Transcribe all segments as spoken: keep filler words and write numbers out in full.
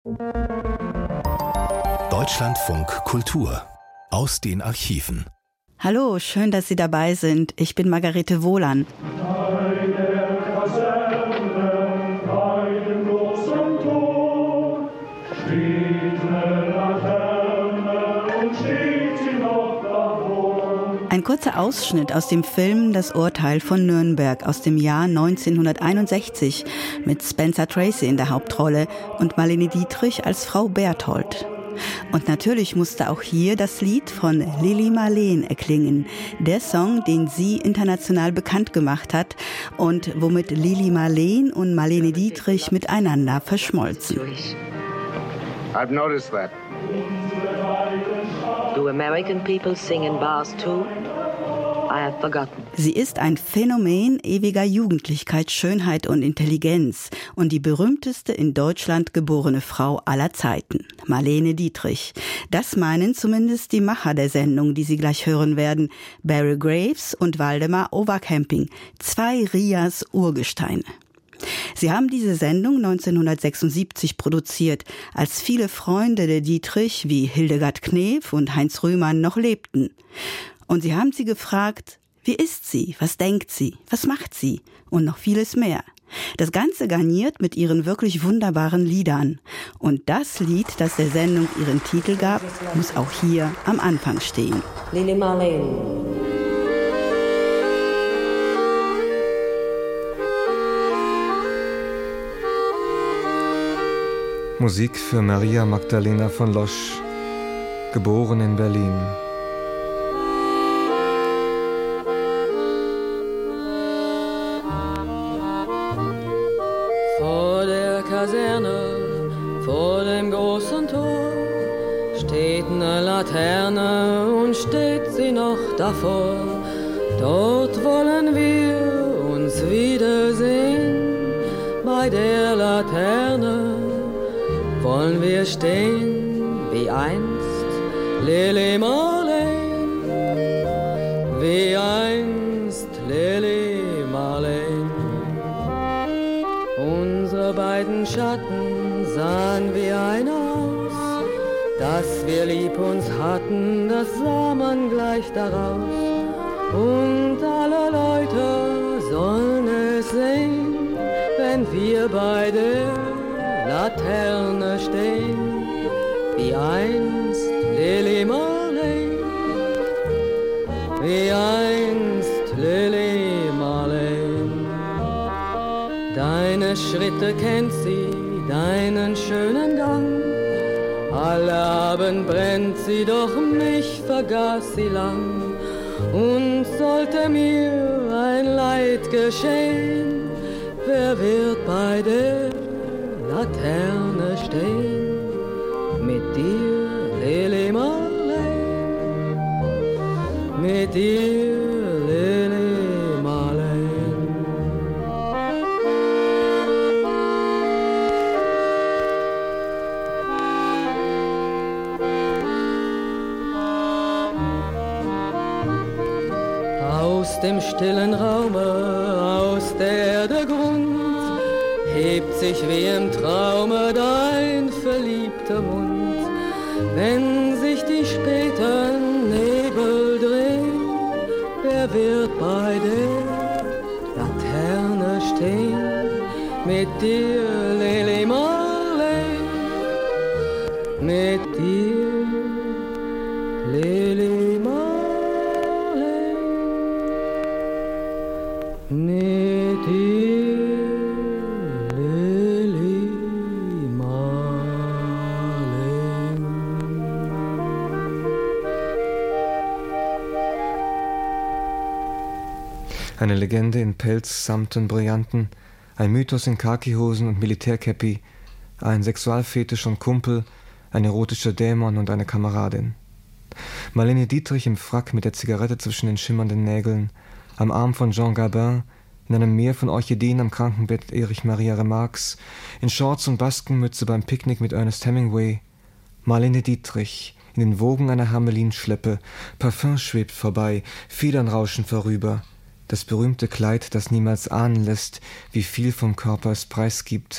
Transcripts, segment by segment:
Deutschlandfunk Kultur aus den Archiven. Hallo, schön, dass Sie dabei sind. Ich bin Margarete Wohlan. Ein kurzer Ausschnitt aus dem Film Das Urteil von Nürnberg aus dem Jahr neunzehnhunderteinundsechzig mit Spencer Tracy in der Hauptrolle und Marlene Dietrich als Frau Berthold. Und natürlich musste auch hier das Lied von Lili Marleen erklingen, der Song, den sie international bekannt gemacht hat und womit Lili Marleen und Marlene Dietrich miteinander verschmolzen. I've noticed that. Do American people sing in bars too? I have forgotten. Sie ist ein Phänomen ewiger Jugendlichkeit, Schönheit und Intelligenz und die berühmteste in Deutschland geborene Frau aller Zeiten, Marlene Dietrich. Das meinen zumindest die Macher der Sendung, die Sie gleich hören werden, Barry Graves und Waldemar Overcamping, zwei Rias Urgesteine. Sie haben diese Sendung neunzehnhundertsechsundsiebzig produziert, als viele Freunde der Dietrich wie Hildegard Knef und Heinz Rühmann noch lebten. Und sie haben sie gefragt, wie ist sie, was denkt sie, was macht sie und noch vieles mehr. Das Ganze garniert mit ihren wirklich wunderbaren Liedern. Und das Lied, das der Sendung ihren Titel gab, muss auch hier am Anfang stehen. Lili Marleen. Musik für Maria Magdalena von Losch, geboren in Berlin. Vor der Kaserne, vor dem großen Tor, steht eine Laterne und steht sie noch davor. Dort wollen wir uns wiedersehen, bei der Laterne wollen wir stehen, wie einst Lili Marleen, wie einst Lili Marleen. Unsere beiden Schatten sahen wie einer aus, dass wir lieb uns hatten, das sah man gleich daraus. Und alle Leute sollen es sehen, wenn wir bei der Laterne stehen, wie einst Lili Marleen, wie einst Lili Marleen. Deine Schritte kennt sie, deinen schönen Gang, alle Abend brennt sie, doch mich vergaß sie lang. Und sollte mir ein Leid geschehen, wer wird bei der Laterne stehen, mit dir, Lili Marleen, mit dir, Lili Marleen. Aus dem stillen Raume, aus der Erde Grund, hebt sich wie im Traume dein verliebter Mund. Wenn sich die späten Nebel drehen, wer wird bei der Laterne stehen, mit dir, Lili Marleen, mit dir, Lili Marleen, mit dir. Eine Legende in Pelz, Samt und Brillanten, ein Mythos in Khakihosen und Militärkäppi, ein Sexualfetisch und Kumpel, ein erotischer Dämon und eine Kameradin. Marlene Dietrich im Frack mit der Zigarette zwischen den schimmernden Nägeln, am Arm von Jean Gabin, in einem Meer von Orchideen am Krankenbett Erich Maria Remarques, in Shorts und Baskenmütze beim Picknick mit Ernest Hemingway. Marlene Dietrich, in den Wogen einer Hermelinschleppe, Parfum schwebt vorbei, Federn rauschen vorüber. Das berühmte Kleid, das niemals ahnen lässt, wie viel vom Körper es preisgibt.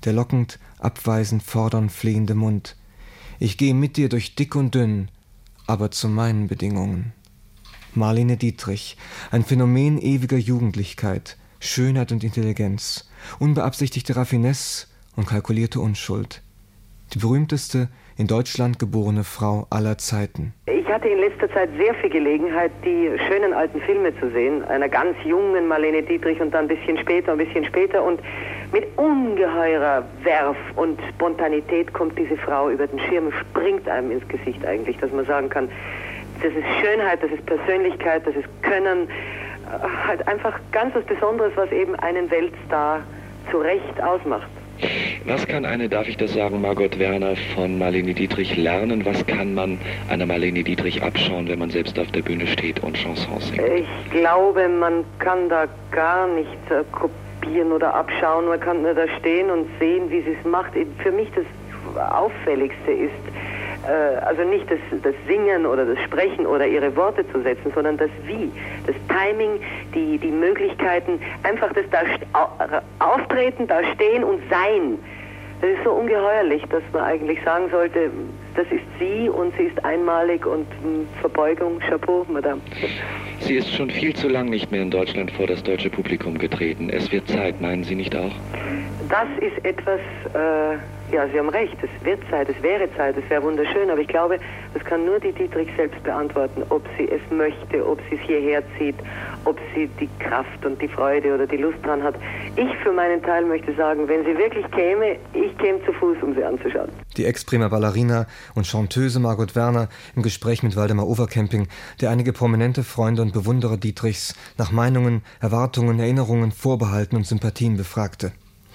der lockend, abweisend, fordernd flehende Mund. Ich gehe mit dir durch dick und dünn, aber zu meinen Bedingungen. Marlene Dietrich, ein Phänomen ewiger Jugendlichkeit, Schönheit und Intelligenz, unbeabsichtigte Raffinesse und kalkulierte Unschuld. Die berühmteste in Deutschland geborene Frau aller Zeiten. Ich hatte in letzter Zeit sehr viel Gelegenheit, die schönen alten Filme zu sehen, einer ganz jungen Marlene Dietrich und dann ein bisschen später, ein bisschen später, und mit ungeheurer Werf und Spontanität kommt diese Frau über den Schirm, springt einem ins Gesicht eigentlich, dass man sagen kann, das ist Schönheit, das ist Persönlichkeit, das ist Können, halt einfach ganz was Besonderes, was eben einen Weltstar zu Recht ausmacht. Was kann eine, darf ich das sagen, Margot Werner von Marlene Dietrich lernen? Was kann man einer Marlene Dietrich abschauen, wenn man selbst auf der Bühne steht und Chansons singt? Ich glaube, man kann da gar nichts äh, kopieren oder abschauen. Man kann nur da stehen und sehen, wie sie es macht. Für mich das Auffälligste ist, äh, also nicht das, das Singen oder das Sprechen oder ihre Worte zu setzen, sondern das Wie, das Timing, die, die Möglichkeiten, einfach das da Auftreten, da stehen und sein. Das ist so ungeheuerlich, dass man eigentlich sagen sollte, das ist sie und sie ist einmalig und Verbeugung, Chapeau, Madame. Sie ist schon viel zu lang nicht mehr in Deutschland vor das deutsche Publikum getreten. Es wird Zeit, meinen Sie nicht auch? Das ist etwas, äh, ja, Sie haben recht, es wird Zeit, es wäre Zeit, es wäre wunderschön, aber ich glaube, das kann nur die Dietrich selbst beantworten, ob sie es möchte, ob sie es hierher zieht, ob sie die Kraft und die Freude oder die Lust dran hat. Ich für meinen Teil möchte sagen, wenn sie wirklich käme, ich käme zu Fuß, um sie anzuschauen. Die ex-prima Ballerina und Chanteuse Margot Werner im Gespräch mit Waldemar Overcamping, der einige prominente Freunde und Bewunderer Dietrichs nach Meinungen, Erwartungen, Erinnerungen, Vorbehalten und Sympathien befragte.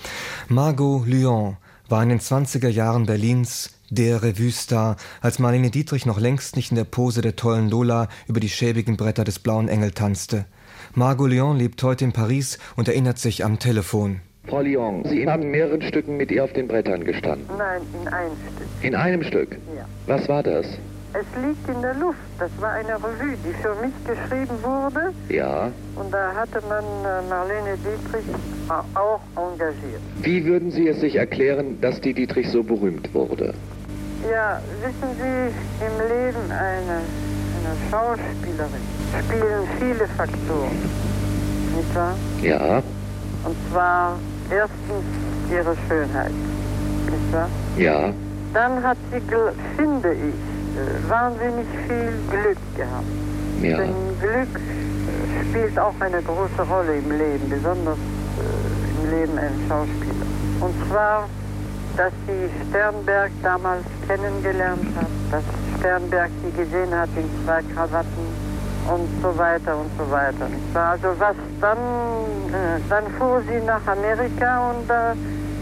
Margot Lyon war in den zwanziger Jahren Berlins der Revue-Star, als Marlene Dietrich noch längst nicht in der Pose der tollen Lola über die schäbigen Bretter des Blauen Engel tanzte. Margot Lyon lebt heute in Paris und erinnert sich am Telefon. Frau Lyon, Sie haben in mehreren Stücken mit ihr auf den Brettern gestanden. Nein, in einem Stück. In einem Stück? Ja. Was war das? Es liegt in der Luft. Das war eine Revue, die für mich geschrieben wurde. Ja. Und da hatte man äh, Marlene Dietrich auch engagiert. Wie würden Sie es sich erklären, dass die Dietrich so berühmt wurde? Ja, wissen Sie, im Leben eine, eine Schauspielerin spielen viele Faktoren. Nicht wahr? Ja. Und zwar erstens ihre Schönheit. Nicht wahr? Ja. Dann hat sie, finde ich, wahnsinnig viel Glück gehabt. Ja. Denn Glück spielt auch eine große Rolle im Leben, besonders äh, im Leben eines Schauspielers. Und zwar, dass sie Sternberg damals kennengelernt hat, dass Sternberg sie gesehen hat in zwei Krawatten und so weiter und so weiter. Also was dann, äh, dann fuhr sie nach Amerika und da,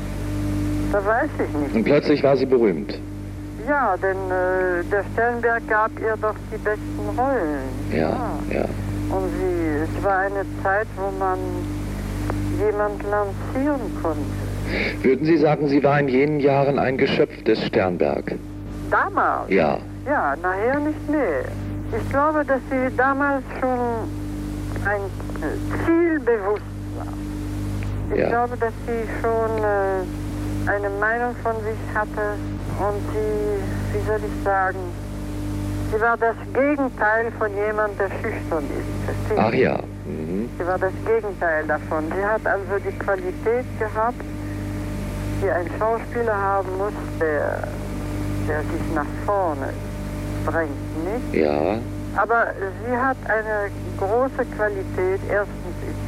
da weiß ich nicht. Und plötzlich war sie berühmt. Ja, denn äh, der Sternberg gab ihr doch die besten Rollen. Ja, ja. Und sie, es war eine Zeit, wo man jemand lancieren konnte. Würden Sie sagen, sie war in jenen Jahren ein Geschöpf des Sternberg? Damals? Ja. Ja, nachher nicht mehr. Ich glaube, dass sie damals schon ein äh, zielbewusst war. Ich ja. glaube, dass sie schon äh, eine Meinung von sich hatte. Und sie, wie soll ich sagen, sie war das Gegenteil von jemandem, der schüchtern ist. Verstehen? Ach ja. Mhm. Sie war das Gegenteil davon. Sie hat also die Qualität gehabt, die ein Schauspieler haben muss, der, der sich nach vorne drängt, nicht? Ja. Aber sie hat eine große Qualität. Erstens ist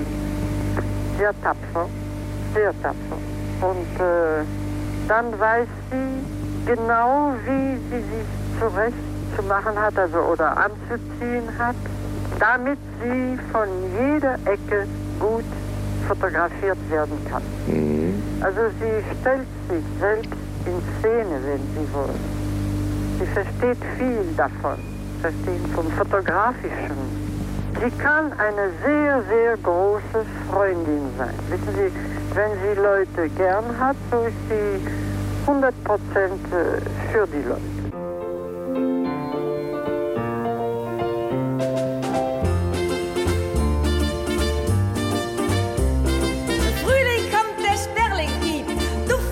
sie sehr tapfer, sehr tapfer. Und äh, dann weiß sie genau, wie sie sich zurecht zu machen hat, also oder anzuziehen hat, damit sie von jeder Ecke gut fotografiert werden kann. Mhm. Also sie stellt sich selbst in Szene, wenn sie will. Sie versteht viel davon, versteht vom Fotografischen. Sie kann eine sehr, sehr große Freundin sein. Wissen Sie, wenn sie Leute gern hat, so ist sie hundert Prozent für die Leute. Frühling kommt, der Sperling piept. Du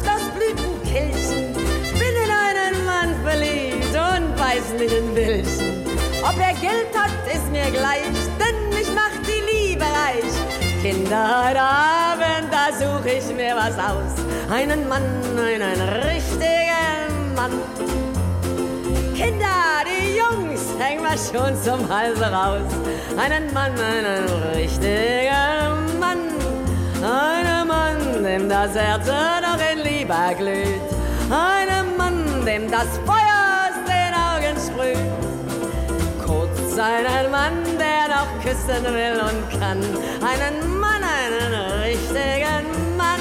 hässlichen Bildchen. Ob er Geld hat, ist mir gleich, denn mich macht die Liebe reich. Kinder, heute Abend, da such ich mir was aus. Einen Mann, einen richtigen Mann. Kinder, die Jungs, hängen wir schon zum Halse raus. Einen Mann, einen richtigen Mann. Einen Mann, dem das Herz noch in Liebe glüht. Einen Mann, dem das Feuer aus den Augen sprüht. Kurz einen Mann, der noch küssen will und kann. Einen Mann, einen richtigen Mann.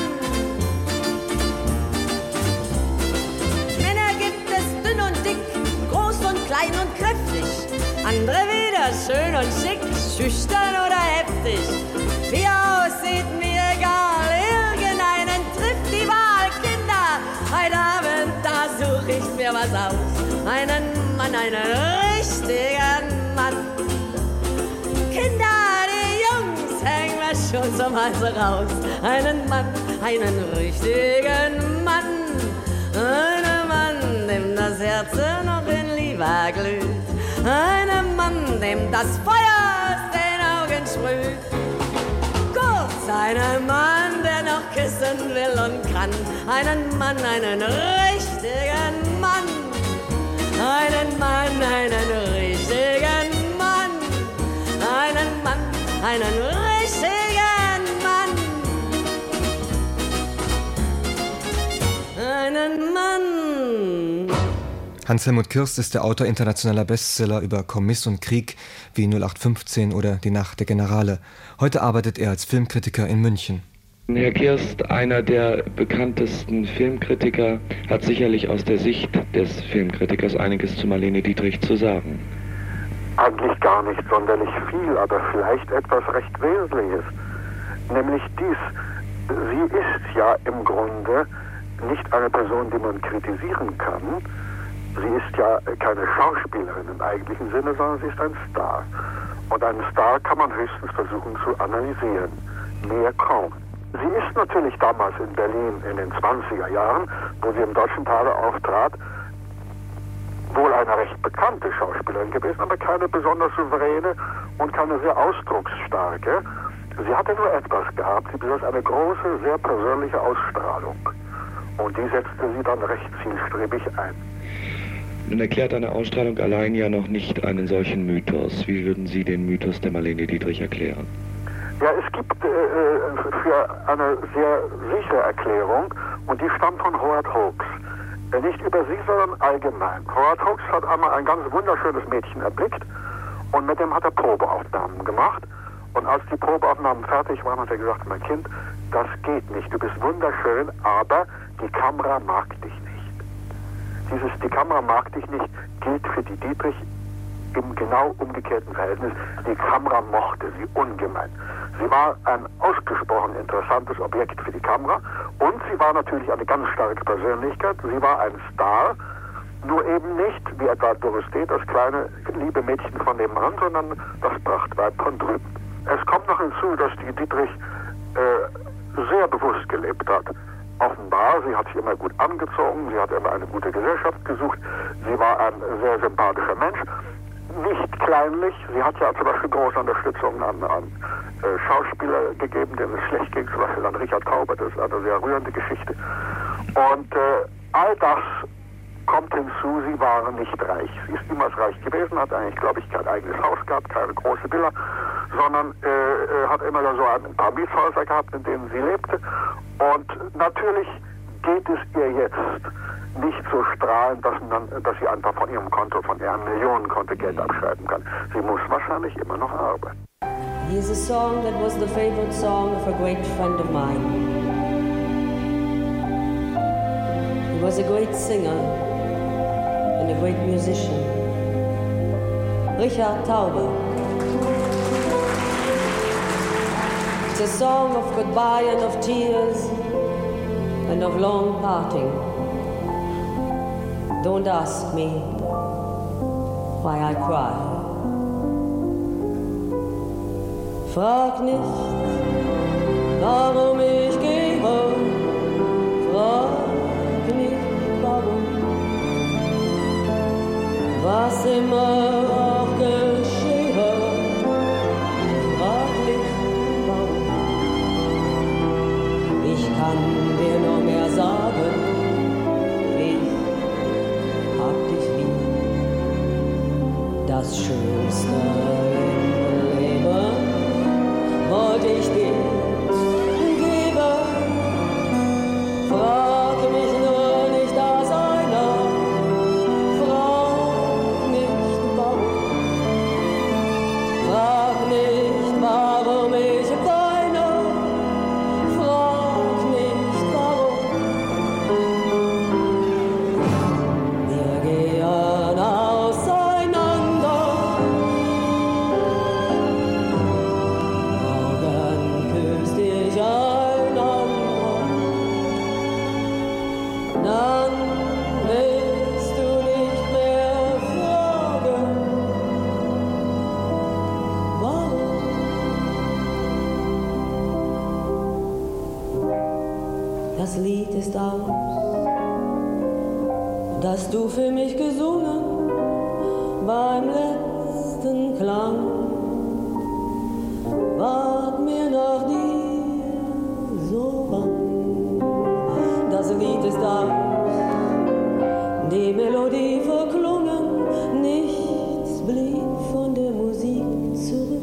Männer gibt es dünn und dick, groß und klein und kräftig. Andere wieder schön und schick, schüchtern oder heftig. Wie er aussieht, mir egal, irgendeinen trifft die Wahl. Kinder, heute Abend, da such ich mir was aus. Einen Mann, einen richtigen Mann. Kinder, die Jungs, hängen wir schon zum Halse raus. Einen Mann, einen richtigen Mann. Einen Mann, dem das Herz noch in Liebe glüht. Einen Mann, dem das Feuer aus den Augen sprüht. Kurz, einen Mann, der noch küssen will und kann. Einen Mann, einen richtigen Mann. Einen Mann, einen richtigen Mann. Einen Mann, einen richtigen Mann. Einen Mann. Hans-Helmut Kirst ist der Autor internationaler Bestseller über Kommiss und Krieg wie null acht fünfzehn oder Die Nacht der Generale. Heute arbeitet er als Filmkritiker in München. Herr Kirst, einer der bekanntesten Filmkritiker, hat sicherlich aus der Sicht des Filmkritikers einiges zu Marlene Dietrich zu sagen. Eigentlich gar nicht sonderlich viel, aber vielleicht etwas recht Wesentliches. Nämlich dies, sie ist ja im Grunde nicht eine Person, die man kritisieren kann. Sie ist ja keine Schauspielerin im eigentlichen Sinne, sondern sie ist ein Star. Und einen Star kann man höchstens versuchen zu analysieren. Mehr kaum. Sie ist natürlich damals in Berlin in den zwanziger Jahren, wo sie im Deutschen Theater auftrat, wohl eine recht bekannte Schauspielerin gewesen, aber keine besonders souveräne und keine sehr ausdrucksstarke. Sie hatte nur etwas gehabt, sie besaß eine große, sehr persönliche Ausstrahlung. Und die setzte sie dann recht zielstrebig ein. Nun erklärt eine Ausstrahlung allein ja noch nicht einen solchen Mythos. Wie würden Sie den Mythos der Marlene Dietrich erklären? Ja, es gibt äh, für eine sehr sichere Erklärung, und die stammt von Howard Hawks. Äh, nicht über sie, sondern allgemein. Howard Hawks hat einmal ein ganz wunderschönes Mädchen erblickt und mit dem hat er Probeaufnahmen gemacht. Und als die Probeaufnahmen fertig waren, hat er gesagt, mein Kind, das geht nicht. Du bist wunderschön, aber die Kamera mag dich nicht. Dieses, die Kamera mag dich nicht, gilt für die Dietrich im genau umgekehrten Verhältnis. Die Kamera mochte sie ungemein. Sie war ein ausgesprochen interessantes Objekt für die Kamera und sie war natürlich eine ganz starke Persönlichkeit. Sie war ein Star, nur eben nicht, wie etwa Doris Day, das kleine liebe Mädchen von nebenan, sondern das Prachtweib von drüben. Es kommt noch hinzu, dass die Dietrich äh, sehr bewusst gelebt hat. Offenbar, sie hat sich immer gut angezogen, sie hat immer eine gute Gesellschaft gesucht, sie war ein sehr sympathischer Mensch. Nicht kleinlich, sie hat ja zum Beispiel große Unterstützung an, an äh, Schauspieler gegeben, denen es schlecht ging, zum Beispiel an Richard Taubert, das ist eine sehr rührende Geschichte. Und äh, all das kommt hinzu, sie waren nicht reich. Sie ist niemals reich gewesen, hat eigentlich, glaube ich, kein eigenes Haus gehabt, keine große Villa, sondern äh, hat immer so ein paar Mietshäuser gehabt, in denen sie lebte. Und natürlich geht es ihr jetzt nicht so strahlend, dass, man, dass sie einfach von ihrem Konto, von ihrem Millionenkonto Geld abschreiben kann. Sie muss wahrscheinlich immer noch arbeiten. Here's a song that was the favorite song of a great friend of mine. He was a great singer and a great musician. Richard Taube. It's a song of goodbye and of tears and of long parting. Don't ask me why I cry. Frag nicht, warum ich gehe. Frag nicht, warum. was immer auch geschehe, frag mich warum. Ich kann dir nur mehr sagen, ich hab dich lieb. Das Schönste im Leben wollte ich dir geben. Frag mich nur nicht aus einer, frag nicht warum. Frag nicht, warum ich weine, frag nicht warum. Wir gehen auseinander, morgen küsst dich einander, dann willst du nicht mehr fragen, warum. Das Lied ist aus, das du für mich gesungen beim letzten Klang. Ward mir nach dir so bang. Das Lied ist aus, die Melodie verklungen, nichts blieb von der Musik zurück.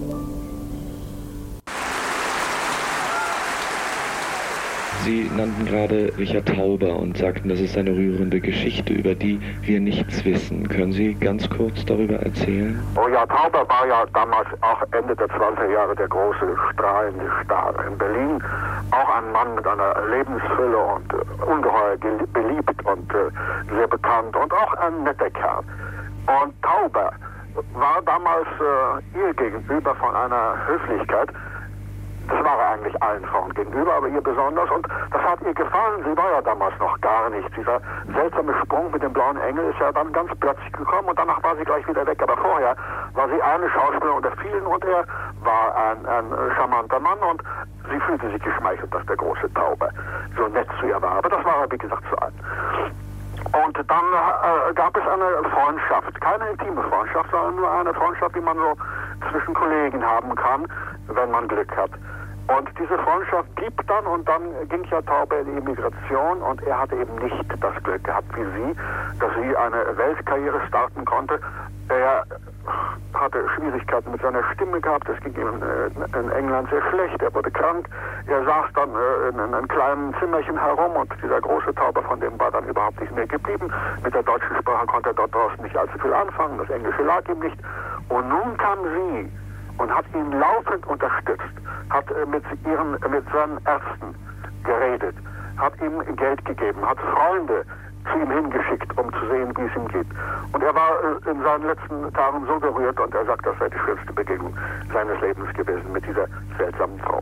Sie nannten gerade Richard Tauber und sagten, das ist eine rührende Geschichte, über die wir nichts wissen. Können Sie ganz kurz darüber erzählen? Oh ja, Tauber war ja damals auch Ende der zwanziger Jahre der große strahlende Star in Berlin. Auch ein Mann mit einer Lebensfülle und äh, ungeheuer beliebt und äh, sehr bekannt und auch ein netter Kerl. Und Tauber war damals äh, ihr gegenüber von einer Höflichkeit. Das war er eigentlich allen Frauen gegenüber, aber ihr besonders. Und das hat ihr gefallen. Sie war ja damals noch gar nichts. Dieser seltsame Sprung mit dem blauen Engel ist ja dann ganz plötzlich gekommen und danach war sie gleich wieder weg. Aber vorher war sie eine Schauspielerin unter vielen und er war ein, ein charmanter Mann und sie fühlte sich geschmeichelt, dass der große Tauber so nett zu ihr war. Aber das war er, wie gesagt, zu alt. Und dann äh, gab es eine Freundschaft, keine intime Freundschaft, sondern nur eine Freundschaft, die man so zwischen Kollegen haben kann, wenn man Glück hat. Und diese Freundschaft blieb dann und dann ging ja Tauber in die Emigration und er hatte eben nicht das Glück gehabt wie sie, dass sie eine Weltkarriere starten konnte. Er hatte Schwierigkeiten mit seiner Stimme gehabt, es ging ihm in England sehr schlecht, er wurde krank, er saß dann in einem kleinen Zimmerchen herum und dieser große Tauber, von dem war dann überhaupt nicht mehr geblieben. Mit der deutschen Sprache konnte er dort draußen nicht allzu viel anfangen, das Englische lag ihm nicht. Und nun kam sie und hat ihn laufend unterstützt, hat mit ihren, mit seinen Ärzten geredet, hat ihm Geld gegeben, hat Freunde zu ihm hingeschickt, um zu sehen, wie es ihm geht. Und er war in seinen letzten Tagen so gerührt und er sagt, das sei die schönste Begegnung seines Lebens gewesen mit dieser seltsamen Frau.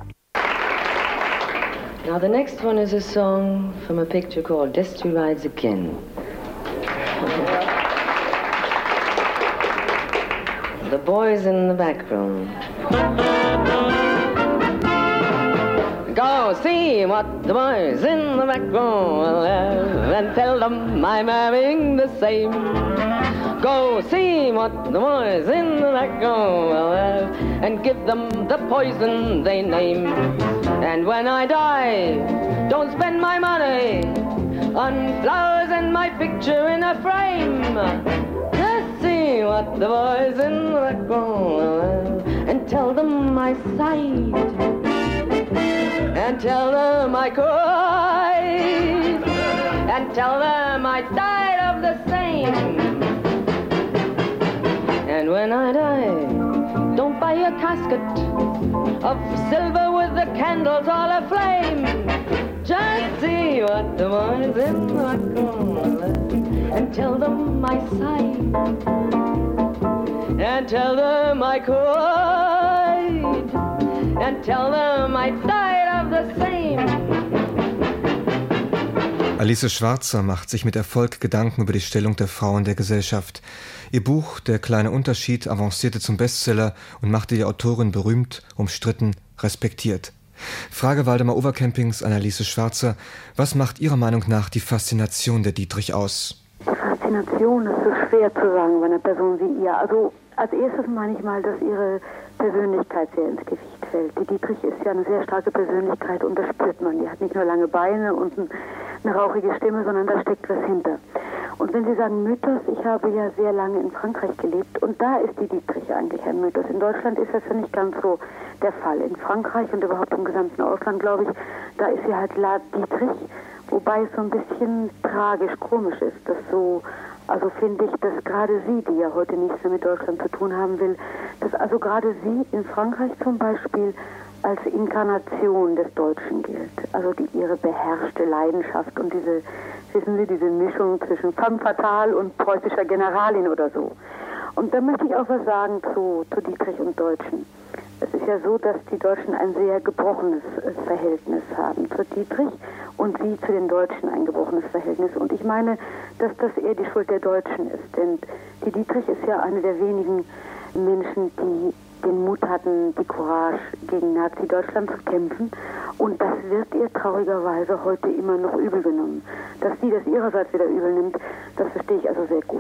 Now the next one is a song from a picture called Destry Rides Again. The boys in the back room. Go see what the boys in the back room will have and tell them I'm having the same. Go see what the boys in the back room will have and give them the poison they name. And when I die, don't spend my money on flowers and my picture in a frame. Just see what the boys in the back room will have and tell them my side. And tell them I cried, and tell them I died of the same. And when I die, don't buy a casket of silver with the candles all aflame. Just see what the boys in the corner and tell them I sighed, and tell them I cried, and tell them I died of the same. Alice Schwarzer macht sich mit Erfolg Gedanken über die Stellung der Frau in der Gesellschaft. Ihr Buch »Der kleine Unterschied« avancierte zum Bestseller und machte die Autorin berühmt, umstritten, respektiert. Frage Waldemar Overcampings an Alice Schwarzer: Was macht Ihrer Meinung nach die Faszination der Dietrich aus? Die Faszination ist so schwer zu sagen bei einer Person wie ihr. Also als erstes meine ich mal, dass ihre Persönlichkeit sehr ins Gewicht fällt. Die Dietrich ist ja eine sehr starke Persönlichkeit und das spürt man. Die hat nicht nur lange Beine und eine rauchige Stimme, sondern da steckt was hinter. Und wenn Sie sagen Mythos, ich habe ja sehr lange in Frankreich gelebt und da ist die Dietrich eigentlich ein Mythos. In Deutschland ist das ja nicht ganz so der Fall. In Frankreich und überhaupt im gesamten Ausland, glaube ich, da ist sie halt La Dietrich, wobei es so ein bisschen tragisch, komisch ist, dass so, also finde ich, dass gerade sie, die ja heute nichts mehr mit Deutschland zu tun haben will, dass also gerade sie in Frankreich zum Beispiel als Inkarnation des Deutschen gilt. Also die ihre beherrschte Leidenschaft und diese, wissen Sie, diese Mischung zwischen femme fatale und preußischer Generalin oder so. Und da möchte ich auch was sagen zu, zu Dietrich und Deutschen. Es ist ja so, dass die Deutschen ein sehr gebrochenes Verhältnis haben zu Dietrich und sie zu den Deutschen ein gebrochenes Verhältnis. Und ich meine, dass das eher die Schuld der Deutschen ist. Denn die Dietrich ist ja eine der wenigen Menschen, die den Mut hatten, die Courage gegen Nazi-Deutschland zu kämpfen. Und das wird ihr traurigerweise heute immer noch übel genommen. Dass sie das ihrerseits wieder übel nimmt, das verstehe ich also sehr gut.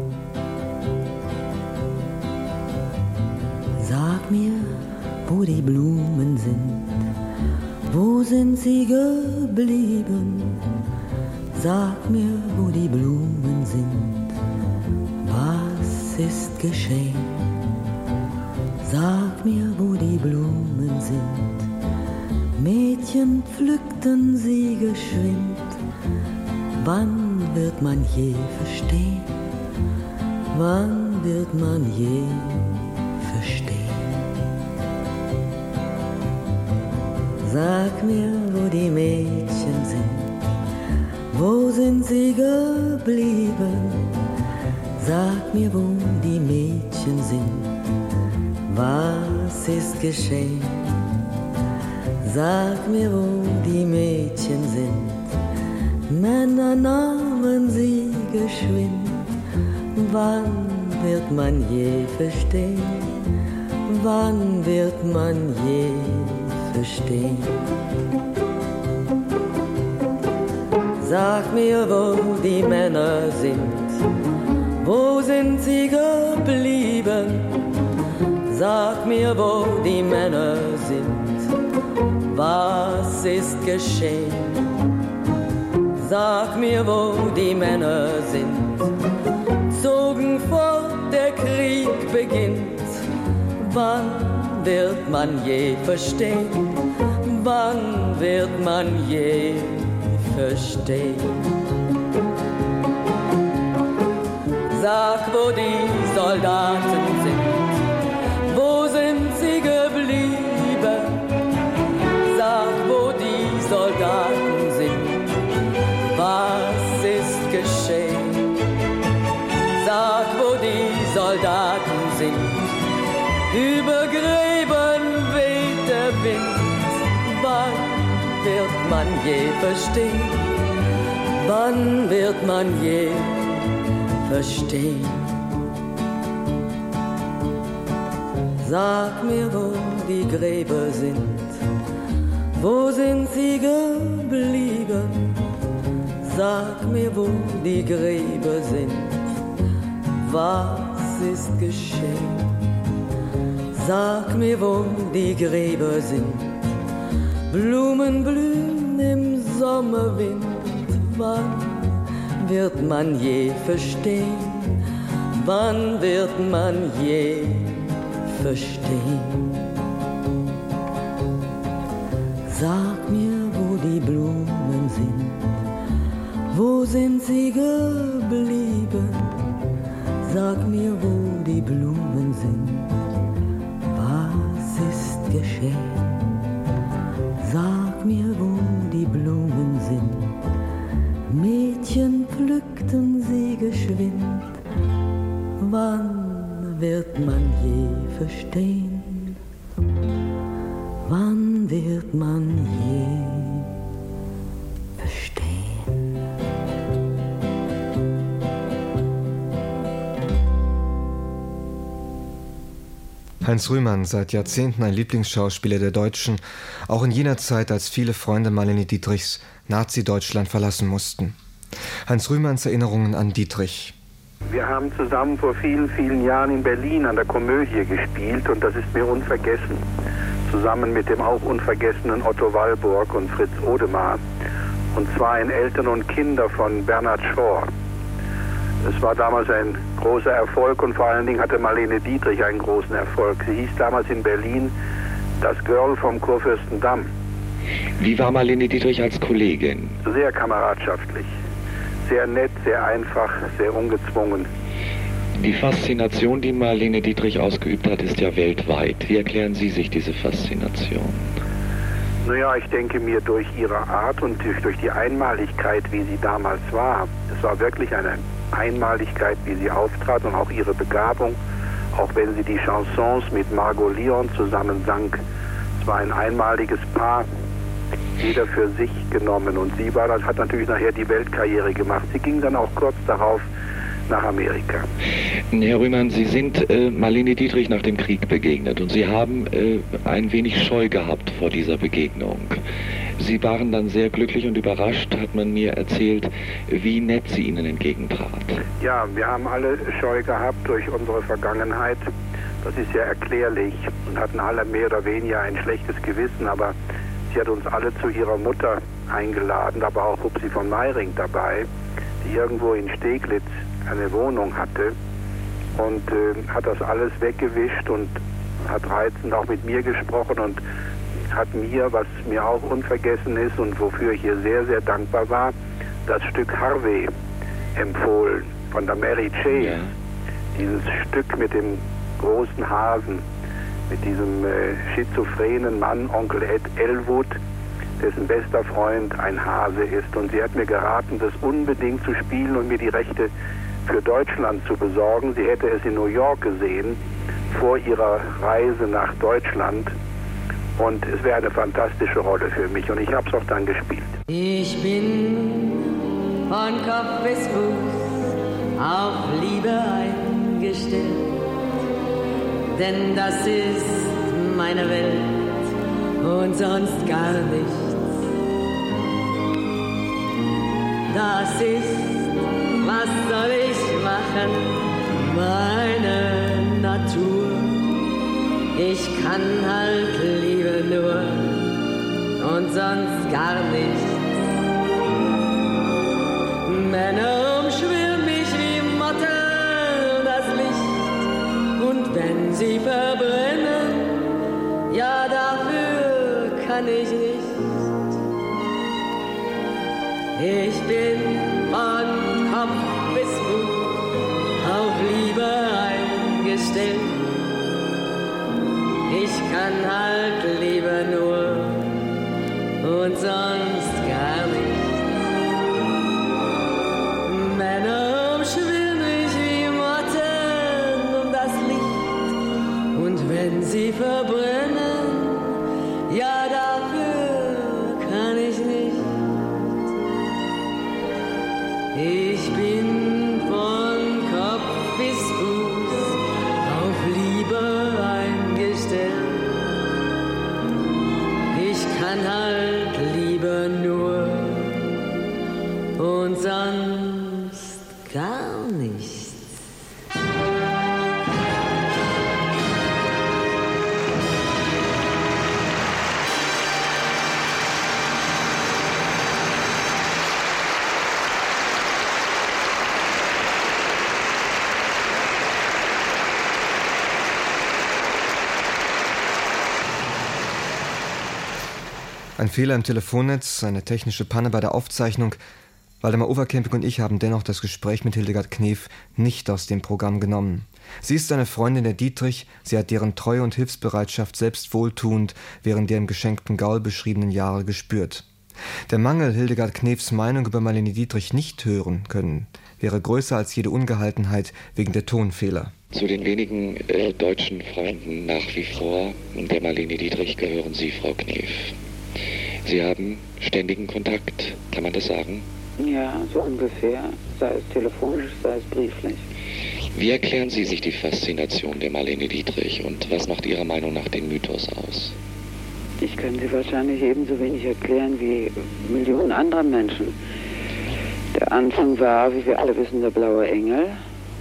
Sag mir, wo die Blumen sind, wo sind sie geblieben? Sag mir, wo die Blumen sind, was ist geschehen? Sag mir, wo die Blumen sind, Mädchen pflückten sie geschwind. Wann wird man je verstehen? Wann wird man je verstehen? Sag mir, wo die Mädchen sind, wo sind sie geblieben? Sag mir, wo die Mädchen sind, was ist geschehen? Sag mir, wo die Mädchen sind, Männer nahmen sie geschwind. Wann wird man je verstehen? Wann wird man je verstehen? Sag mir, wo die Männer sind, wo sind sie geblieben? Sag mir, wo die Männer sind, was ist geschehen? Sag mir, wo die Männer sind, zogen fort, der Krieg beginnt. Wann wird man je verstehen? Wann wird man je verstehen? Sag, wo die Soldaten sind, wo sind sie geblieben? Sag, wo die Soldaten sind, was ist geschehen? Sag, wo die Soldaten sind, über Gräben weht der Wind. Wann wird man je verstehen? Wann wird man je verstehen? Sag mir, wo die Gräber sind, wo sind sie geblieben? Sag mir, wo die Gräber sind, was ist geschehen? Sag mir, wo die Gräber sind, Blumen blühen im Sommerwind. Wann wird man je verstehen? Wann wird man je verstehen? Sag mir, wo die Blumen sind, wo sind sie geblieben? Sag mir, wo die Blumen sind, was ist geschehen? Sag mir, wo die Blumen sind, Mädchen pflückten sie geschwind. Wann wird man je verstehen? Wann wird man je verstehen? Heinz Rühmann, seit Jahrzehnten ein Lieblingsschauspieler der Deutschen, auch in jener Zeit, als viele Freunde Marlene Dietrichs Nazi-Deutschland verlassen mussten. Heinz Rühmanns Erinnerungen an Dietrich. Wir haben zusammen vor vielen, vielen Jahren in Berlin an der Komödie gespielt und das ist mir unvergessen. Zusammen mit dem auch unvergessenen Otto Wallburg und Fritz Odemar. Und zwar in Eltern und Kinder von Bernhard Shaw. Es war damals ein großer Erfolg und vor allen Dingen hatte Marlene Dietrich einen großen Erfolg. Sie hieß damals in Berlin das Girl vom Kurfürstendamm. Wie war Marlene Dietrich als Kollegin? Sehr kameradschaftlich, sehr nett, sehr einfach, sehr ungezwungen. Die Faszination, die Marlene Dietrich ausgeübt hat, ist ja weltweit. Wie erklären Sie sich diese Faszination? Naja, ich denke mir durch ihre Art und durch, durch die Einmaligkeit, wie sie damals war. Es war wirklich eine Einmaligkeit, wie sie auftrat und auch ihre Begabung, auch wenn sie die Chansons mit Margot Lyon zusammen sang. Es war ein einmaliges Paar, jeder für sich genommen. Und sie war, hat natürlich nachher die Weltkarriere gemacht. Sie ging dann auch kurz darauf nach Amerika. Herr Rühmann, Sie sind äh, Marlene Dietrich nach dem Krieg begegnet und Sie haben äh, ein wenig Scheu gehabt vor dieser Begegnung. Sie waren dann sehr glücklich und überrascht, hat man mir erzählt, wie nett sie Ihnen entgegentrat. Ja, wir haben alle Scheu gehabt durch unsere Vergangenheit. Das ist ja erklärlich und hatten alle mehr oder weniger ein schlechtes Gewissen, aber sie hat uns alle zu ihrer Mutter eingeladen, aber auch Hupsi von Meiring dabei, die irgendwo in Steglitz eine Wohnung hatte und äh, hat das alles weggewischt und hat reizend auch mit mir gesprochen und hat mir, was mir auch unvergessen ist und wofür ich ihr sehr, sehr dankbar war, das Stück Harvey empfohlen von der Mary Chase. Ja. Dieses Stück mit dem großen Hasen, mit diesem äh, schizophrenen Mann, Onkel Ed Elwood, dessen bester Freund ein Hase ist. Und sie hat mir geraten, das unbedingt zu spielen und mir die Rechte für Deutschland zu besorgen. Sie hätte es in New York gesehen, vor ihrer Reise nach Deutschland. Und es wäre eine fantastische Rolle für mich. Und ich habe es auch dann gespielt. Ich bin von Kopf bis Fuß auf Liebe eingestellt. Denn das ist meine Welt und sonst gar nichts. Das ist, was soll ich machen, meine Natur. Ich kann halt Liebe nur und sonst gar nichts. Männer umschwirren mich wie Motten das Licht. Und wenn sie verbrennen, ja dafür kann ich nicht. Ich bin von Kopf bis Fuß auf Liebe eingestellt. Ich kann halt Liebe nur und sonst gar nicht. Männer umschwirren mich wie Motten um das Licht. Und wenn sie verbrennen, ja dafür kann ich nicht. Ich bin von Kopf bis Fuß auf Liebe eingestellt. Ich kann halt Liebe nur und sonst gar nichts. Ein Fehler im Telefonnetz, eine technische Panne bei der Aufzeichnung. Waldemar Overcamping und ich haben dennoch das Gespräch mit Hildegard Knef nicht aus dem Programm genommen. Sie ist eine Freundin der Dietrich, sie hat deren Treue und Hilfsbereitschaft selbst wohltuend während der im geschenkten Gaul beschriebenen Jahre gespürt. Der Mangel, Hildegard Knefs Meinung über Marlene Dietrich nicht hören können, wäre größer als jede Ungehaltenheit wegen der Tonfehler. Zu den wenigen äh, deutschen Freunden nach wie vor der Marlene Dietrich gehören Sie, Frau Knef. Sie haben ständigen Kontakt, kann man das sagen? Ja, so ungefähr, sei es telefonisch, sei es brieflich. Wie erklären Sie sich die Faszination der Marlene Dietrich und was macht Ihrer Meinung nach den Mythos aus? Ich kann sie wahrscheinlich ebenso wenig erklären wie Millionen anderer Menschen. Der Anfang war, wie wir alle wissen, der blaue Engel.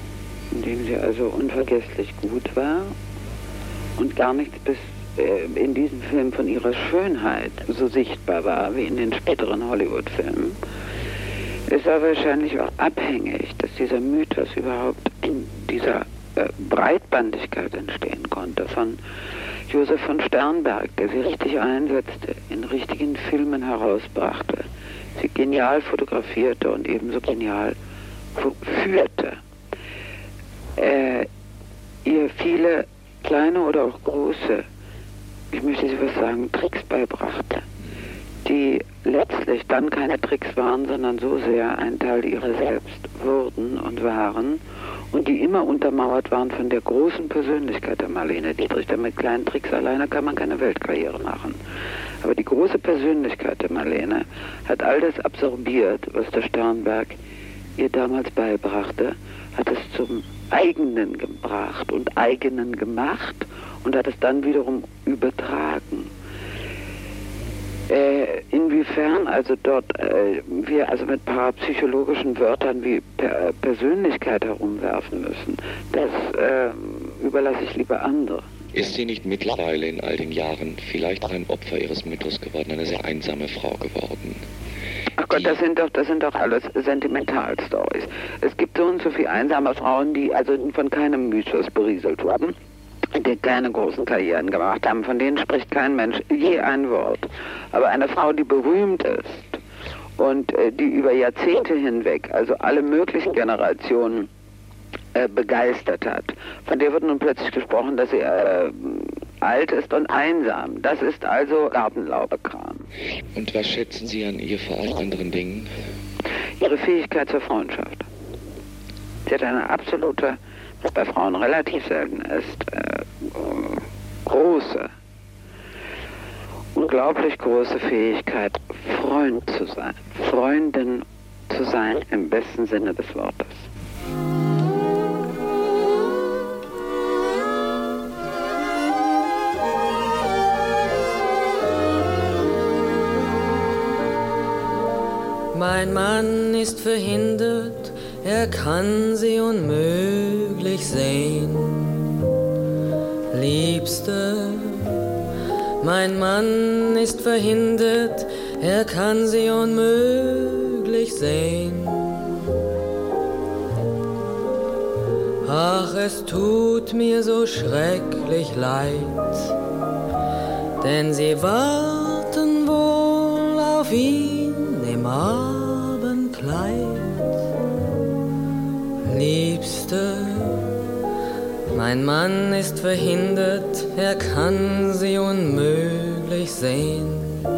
in dem sie also unvergesslich gut war und gar nichts bis äh, in diesem Film von ihrer Schönheit so sichtbar war wie in den späteren Hollywood-Filmen, ist er wahrscheinlich auch abhängig, dass dieser Mythos überhaupt in dieser äh, Breitbandigkeit entstehen konnte von Josef von Sternberg, der sie richtig einsetzte, in richtigen Filmen herausbrachte, sie genial fotografierte und ebenso genial führte. Äh, ihr viele kleine oder auch große, ich möchte Sie was sagen, Tricks beibrachte, die letztlich dann keine Tricks waren, sondern so sehr ein Teil ihrer selbst wurden und waren und die immer untermauert waren von der großen Persönlichkeit der Marlene Dietrich. Denn mit kleinen Tricks alleine kann man keine Weltkarriere machen. Aber die große Persönlichkeit der Marlene hat all das absorbiert, was der Sternberg ihr damals beibrachte, hat es zum eigenen gebracht und eigenen gemacht und hat es dann wiederum übertragen. Äh, inwiefern also dort äh, wir also mit parapsychologischen Wörtern wie per Persönlichkeit herumwerfen müssen, das äh, überlasse ich lieber andere. Ist sie nicht mittlerweile in all den Jahren vielleicht auch ein Opfer ihres Mythos geworden, eine sehr einsame Frau geworden? Ach Gott, das sind doch, das sind doch alles Sentimentalstories. Es gibt so und so viele einsame Frauen, die also von keinem Mythos berieselt wurden, die keine großen Karrieren gemacht haben, von denen spricht kein Mensch je ein Wort. Aber eine Frau, die berühmt ist und äh, die über Jahrzehnte hinweg, also alle möglichen Generationen äh, begeistert hat, von der wird nun plötzlich gesprochen, dass sie äh, alt ist und einsam. Das ist also Gartenlaubekram. Und was schätzen Sie an ihr vor allen anderen Dingen? Ihre Fähigkeit zur Freundschaft. Sie hat eine absolute, was bei Frauen relativ selten ist, äh, große, unglaublich große Fähigkeit, Freund zu sein, Freundin zu sein im besten Sinne des Wortes. Mein Mann ist verhindert, er kann sie unmöglich sehen. Liebste, mein Mann ist verhindert, er kann sie unmöglich sehen. Ach, es tut mir so schrecklich leid, denn sie warten wohl auf ihn im Abendkleid. Liebste, mein Mann ist verhindert, er kann sie unmöglich sehen.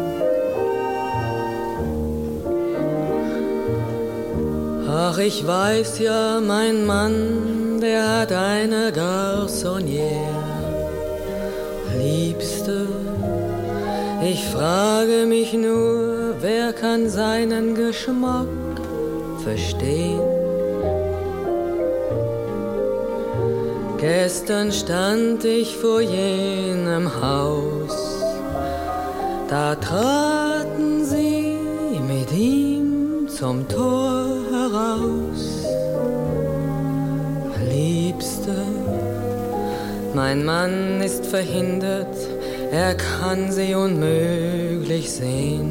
Ach, ich weiß ja, mein Mann, der hat eine Garçonnière. Liebste, ich frage mich nur, wer kann seinen Geschmack verstehen? Gestern stand ich vor jenem Haus, da traten sie mit ihm zum Tor heraus. Liebste, mein Mann ist verhindert, er kann sie unmöglich sehen.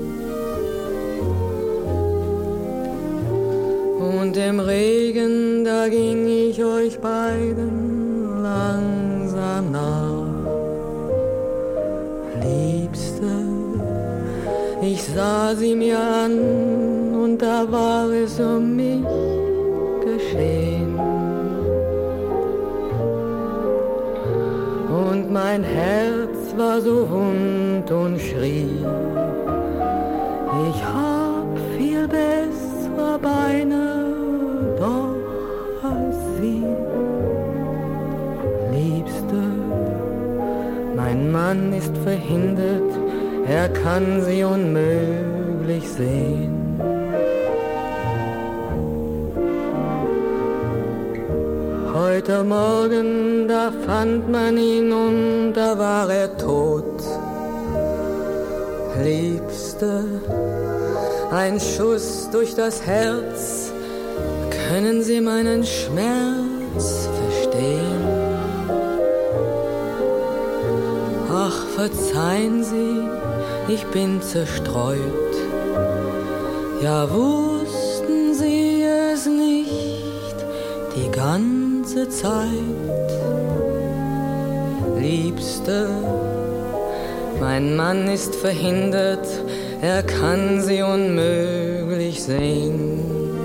Und im Regen, da ging ich euch beiden langsam nach. Liebste, ich sah sie mir an und da war es um mich geschehen. Und mein Herz war so wund und schrie, ich hab viel bessere Beine doch als sie. Liebste, mein Mann ist verhindert, er kann sie unmöglich sehen. Heute Morgen, da fand man ihn und da war er tot. Liebste, ein Schuss durch das Herz, können Sie meinen Schmerz ganz verstehen. Ach, verzeihen Sie, ich bin zerstreut. Ja, wussten Sie es nicht die ganze Zeit? Liebste, mein Mann ist verhindert, er kann Sie unmöglich sehen.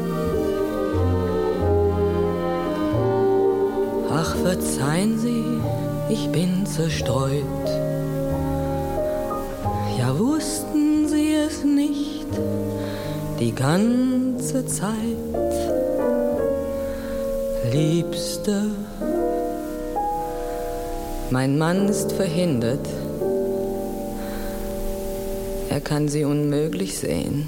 Ach, verzeihen Sie, ich bin zerstreut. Ja, wussten Sie es nicht die ganze Zeit? Liebste, mein Mann ist verhindert, er kann Sie unmöglich sehen.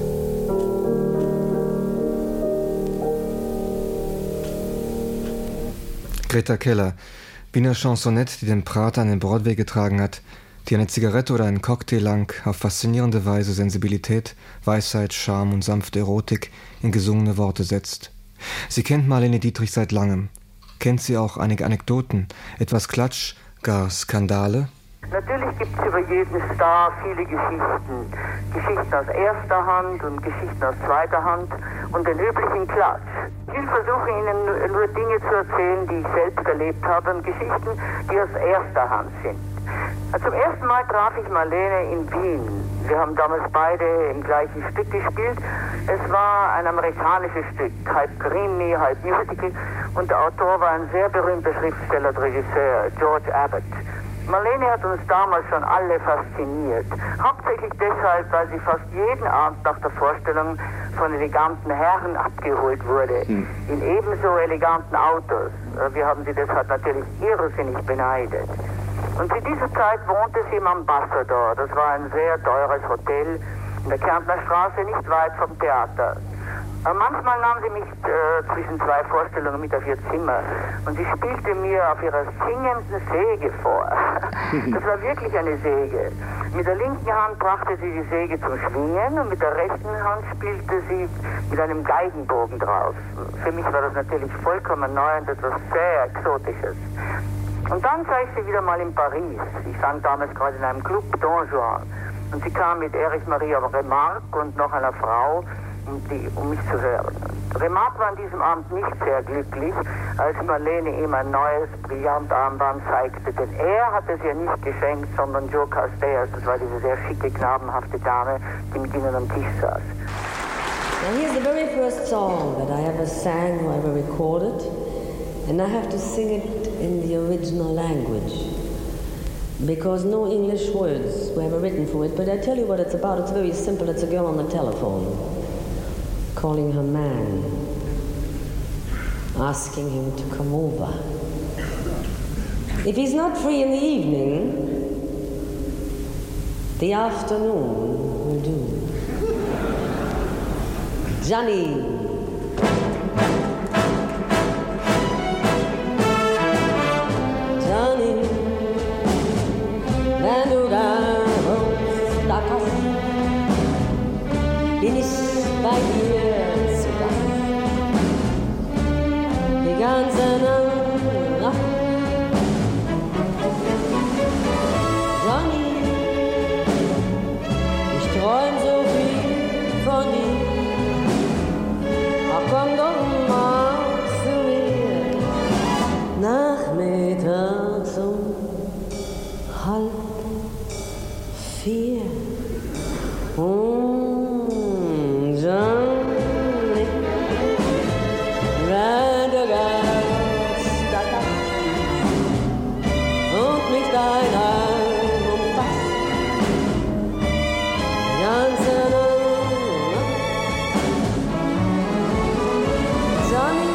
Greta Keller, Wiener Chansonette, die den Prater an den Broadway getragen hat, die eine Zigarette oder einen Cocktail lang auf faszinierende Weise Sensibilität, Weisheit, Charme und sanfte Erotik in gesungene Worte setzt. Sie kennt Marlene Dietrich seit langem. Kennt sie auch einige Anekdoten, etwas Klatsch, gar Skandale? Natürlich gibt es über jeden Star viele Geschichten. Geschichten aus erster Hand und Geschichten aus zweiter Hand und den üblichen Klatsch. Ich will versuchen, Ihnen nur, nur Dinge zu erzählen, die ich selbst erlebt habe und Geschichten, die aus erster Hand sind. Zum ersten Mal traf ich Marlene in Wien. Wir haben damals beide im gleichen Stück gespielt. Es war ein amerikanisches Stück, halb Krimi, halb Musical. Und der Autor war ein sehr berühmter Schriftsteller und Regisseur, George Abbott. Marlene hat uns damals schon alle fasziniert. Hauptsächlich deshalb, weil sie fast jeden Abend nach der Vorstellung von eleganten Herren abgeholt wurde. Hm. In ebenso eleganten Autos. Wir haben sie deshalb natürlich irrsinnig beneidet. Und zu dieser Zeit wohnte sie im Ambassador. Das war ein sehr teures Hotel in der Kärntner Straße, nicht weit vom Theater. Aber manchmal nahm sie mich äh, zwischen zwei Vorstellungen mit auf ihr Zimmer und sie spielte mir auf ihrer singenden Säge vor. Das war wirklich eine Säge. Mit der linken Hand brachte sie die Säge zum Schwingen und mit der rechten Hand spielte sie mit einem Geigenbogen drauf. Für mich war das natürlich vollkommen neu und etwas sehr Exotisches. Und dann sah ich sie wieder mal in Paris. Ich sang damals gerade in einem Club, Don Juan. Und sie kam mit Erich Maria Remarque und noch einer Frau, um, die, um mich zu hören. Remarque war an diesem Abend nicht sehr glücklich, als Marlene ihm ein neues Brillantarmband zeigte. Denn er hatte es ihr nicht geschenkt, sondern Joe Casteas. Das war diese sehr schicke, knabenhafte Dame, die mit ihnen am Tisch saß. Now here's the very first song that I ever sang or ever recorded. And I have to sing it in the original language because no English words were ever written for it. But I tell you what it's about. It's very simple. It's a girl on the telephone calling her man, asking him to come over. If he's not free in the evening, the afternoon will do. Johnny. Wenn du da wohnst, da kannst bin ich bei dir zu Gast. Die ganze Nacht. Johnny, ich träum so viel von dir. Ach, komm doch mal zu mir. Nachmittags um halb vier. Und Johnny, wenn du gehst, da kannst und mich dein Arm umfasst, die ganze Nacht. Johnny,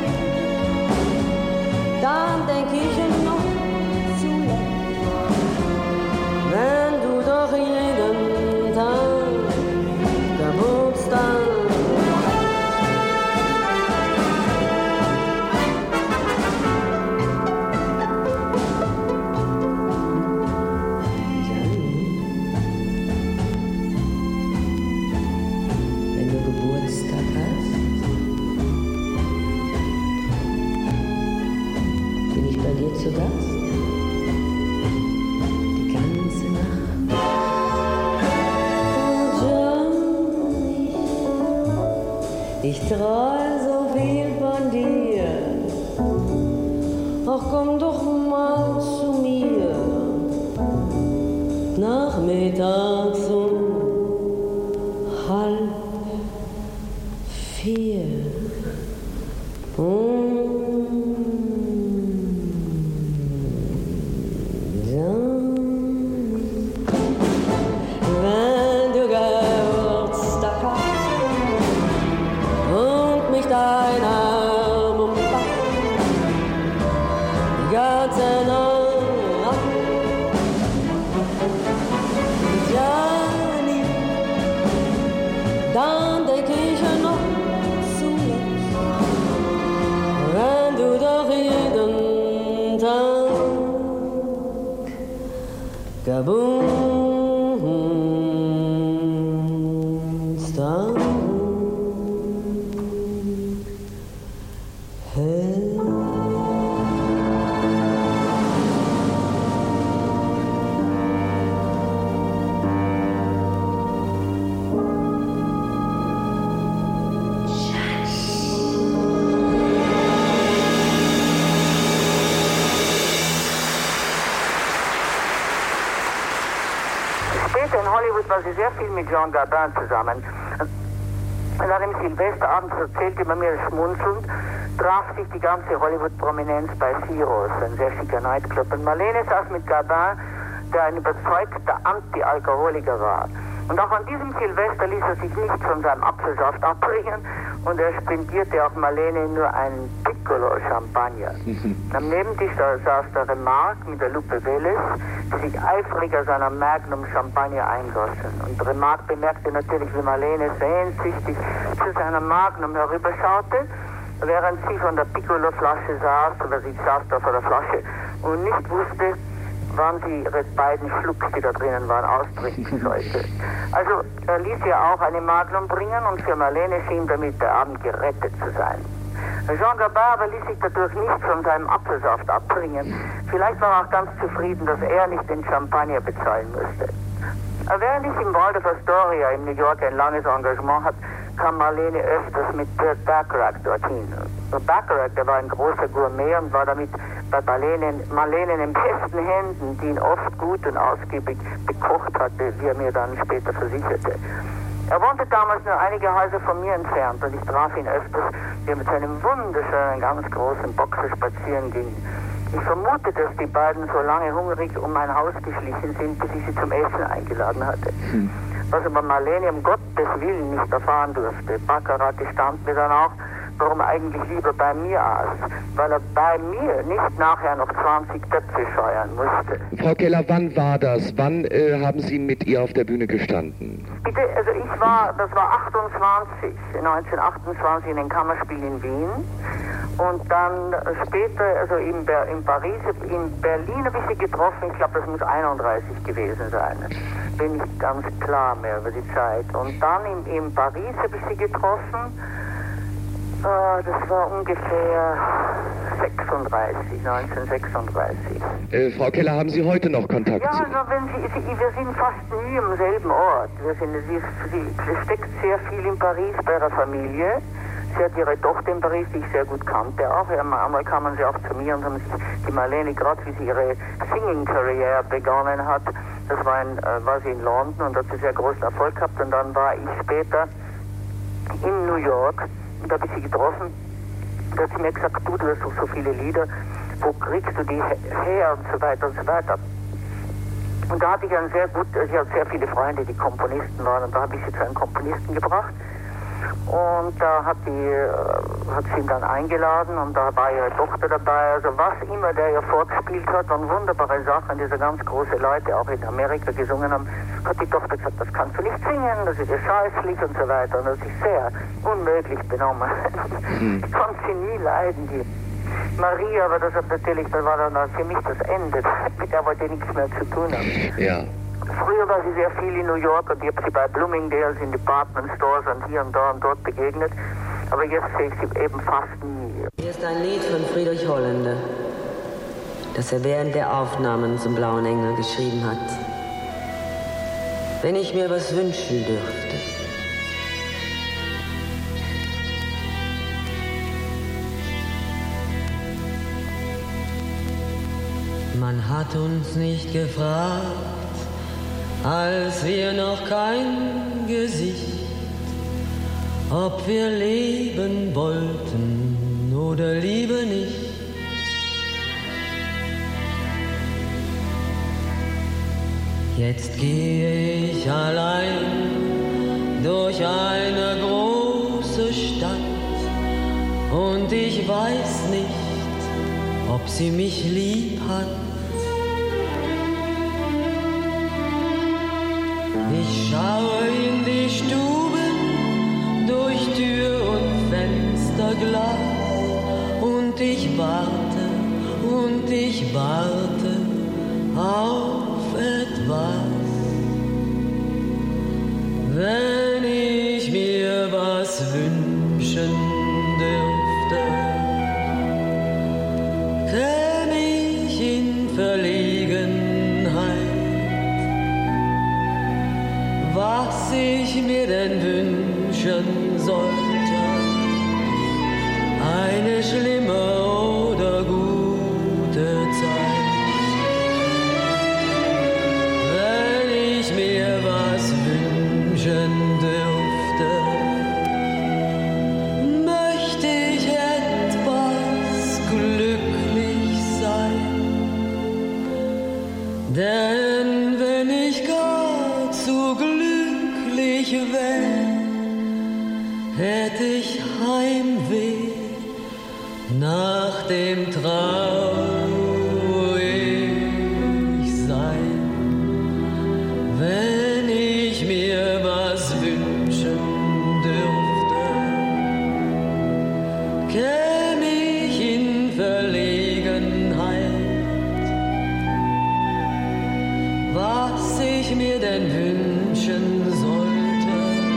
dann denk ich noch zuletzt, wenn du doch jeden Tag Geburtstag dir zu Gast. Die ganze Nacht. Oh Johnny, ich träum so viel von dir. Ach, komm doch mal zu mir. Nachmittags um halb vier. Und dann, wenn du Geburtstag hast und mich dein Arm umfasst, die ganze Nacht, Johnny, dann denk ich noch zuletzt, wenn du doch jeden Tag Geburtstag hättest. Später in Hollywood war sie sehr viel mit Jean Gabin zusammen. Und an dem Silvesterabend, das erzählte man mir schmunzelnd, traf sich die ganze Hollywood-Prominenz bei Ciro's, ein sehr schicker Nightclub. Und Marlene saß mit Gabin, der ein überzeugter Anti-Alkoholiker war. Und auch an diesem Silvester ließ er sich nicht von seinem Apfelsaft abbringen und er spendierte auch Marlene nur einen Piccolo-Champagner. Am Nebentisch da saß der Remarque mit der Lupe Welles, die sich eifrig aus einer Magnum-Champagner eingossen. Und Remarque bemerkte natürlich, wie Marlene sehnsüchtig zu seiner Magnum herüberschaute, während sie von der Piccolo-Flasche saß, oder sie saß da vor der Flasche und nicht wusste, wann sie ihre beiden Schlucks, die da drinnen waren, austrinken sollte. Also er ließ ihr auch eine Magnum bringen und für Marlene schien damit der Abend gerettet zu sein. Jean Gabin aber ließ sich dadurch nicht von seinem Apfelsaft abbringen. Vielleicht war er auch ganz zufrieden, dass er nicht den Champagner bezahlen musste. Während ich im Waldorf Astoria in New York ein langes Engagement hatte, kam Marlene öfters mit Burt Bacharach dorthin. Bacharach, der war ein großer Gourmet und war damit bei Marlene, Marlene in den besten Händen, die ihn oft gut und ausgiebig bekocht hatte, wie er mir dann später versicherte. Er wohnte damals nur einige Häuser von mir entfernt und ich traf ihn öfters, wie er mit seinem wunderschönen, ganz großen Boxer spazieren ging. Ich vermute, dass die beiden so lange hungrig um mein Haus geschlichen sind, bis ich sie zum Essen eingeladen hatte. Hm. Was aber Marlene um Gottes Willen nicht erfahren durfte. Baccarat gestand mir dann auch, warum er eigentlich lieber bei mir aß, weil er bei mir nicht nachher noch zwanzig Töpfe scheuern musste. Frau Keller, wann war das? Wann äh, haben Sie mit ihr auf der Bühne gestanden? Bitte, also ich war, das war achtundzwanzig, neunzehnhundertachtundzwanzig in den Kammerspielen in Wien. Und dann später, also in, Ber in Paris, in Berlin habe ich sie getroffen, ich glaube, das muss einunddreißig gewesen sein. Bin nicht ganz klar mehr über die Zeit. Und dann in, in Paris habe ich sie getroffen, äh, das war ungefähr sechsunddreißig, neunzehnhundertsechsunddreißig. Äh, Frau Keller, haben Sie heute noch Kontakt? Ja, also wenn Sie, Sie, wir sind fast nie am selben Ort. Wir sind, sie, sie steckt sehr viel in Paris bei ihrer Familie. Sie hat ihre Tochter in Paris, die ich sehr gut kannte auch. Einmal kamen sie auch zu mir und haben sich die Marlene, gerade wie sie ihre Singing-Karriere begonnen hat, das war, in, äh, war sie in London und hat sie sehr großen Erfolg gehabt. Und dann war ich später in New York und da habe ich sie getroffen. Da hat sie mir gesagt, du, du hast doch so viele Lieder, wo kriegst du die her und so weiter und so weiter. Und da hatte ich einen sehr gut, sie hat sehr viele Freunde, die Komponisten waren und da habe ich sie zu einem Komponisten gebracht. Und da hat, die, äh, hat sie ihn dann eingeladen und da war ihre Tochter dabei. Also was immer der ihr vorgespielt hat, waren wunderbare Sachen, diese ganz große Leute auch in Amerika gesungen haben, hat die Tochter gesagt, das kannst du nicht singen, das ist ja scheißlich und so weiter. Und das ist sehr unmöglich benommen. Mhm. Ich konnte sie nie leiden, die Maria, aber das hat natürlich, das war dann für mich das Ende. Mit der wollte ich nichts mehr zu tun haben. Ja. Früher war sie sehr viel in New York und ich habe sie bei Bloomingdale's in Department Stores und hier und da und dort begegnet. Aber jetzt sehe ich sie eben fast nie. Hier ist ein Lied von Friedrich Holländer. das er während der Aufnahmen zum Blauen Engel geschrieben hat. Wenn ich mir was wünschen dürfte. Man hat uns nicht gefragt, als wir noch kein Gesicht, ob wir leben wollten oder lieber nicht. Jetzt gehe ich allein durch eine große Stadt und ich weiß nicht, ob sie mich lieb hat. Ich schaue in die Stuben durch Tür und Fensterglas und ich warte und ich warte auf etwas. Wenn ich mir was wünschen dürfte, käme ich in Verlegenheit. Was ich mir denn wünschen sollte, eine schlimme oder gute Zeit. Wenn ich mir was wünschen dürfte, möchte ich etwas glücklich sein. Denn wenn ich gar zu glücklich wäre, hätte ich Heimweh nach dem traurig sein. Wenn ich mir was wünschen dürfte, käme ich in Verlegenheit. Was ich mir denn wünschen sollte,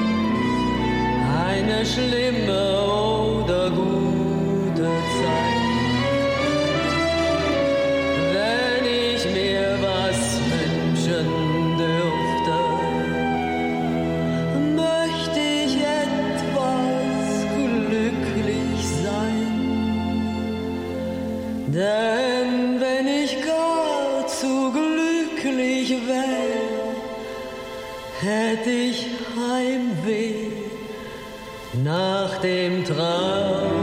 eine schlimme oder gute Zeit. Wenn ich mir was wünschen dürfte, möchte ich etwas glücklich sein. Denn wenn ich gar zu glücklich wäre, hätte ich Heimweh nach dem traurig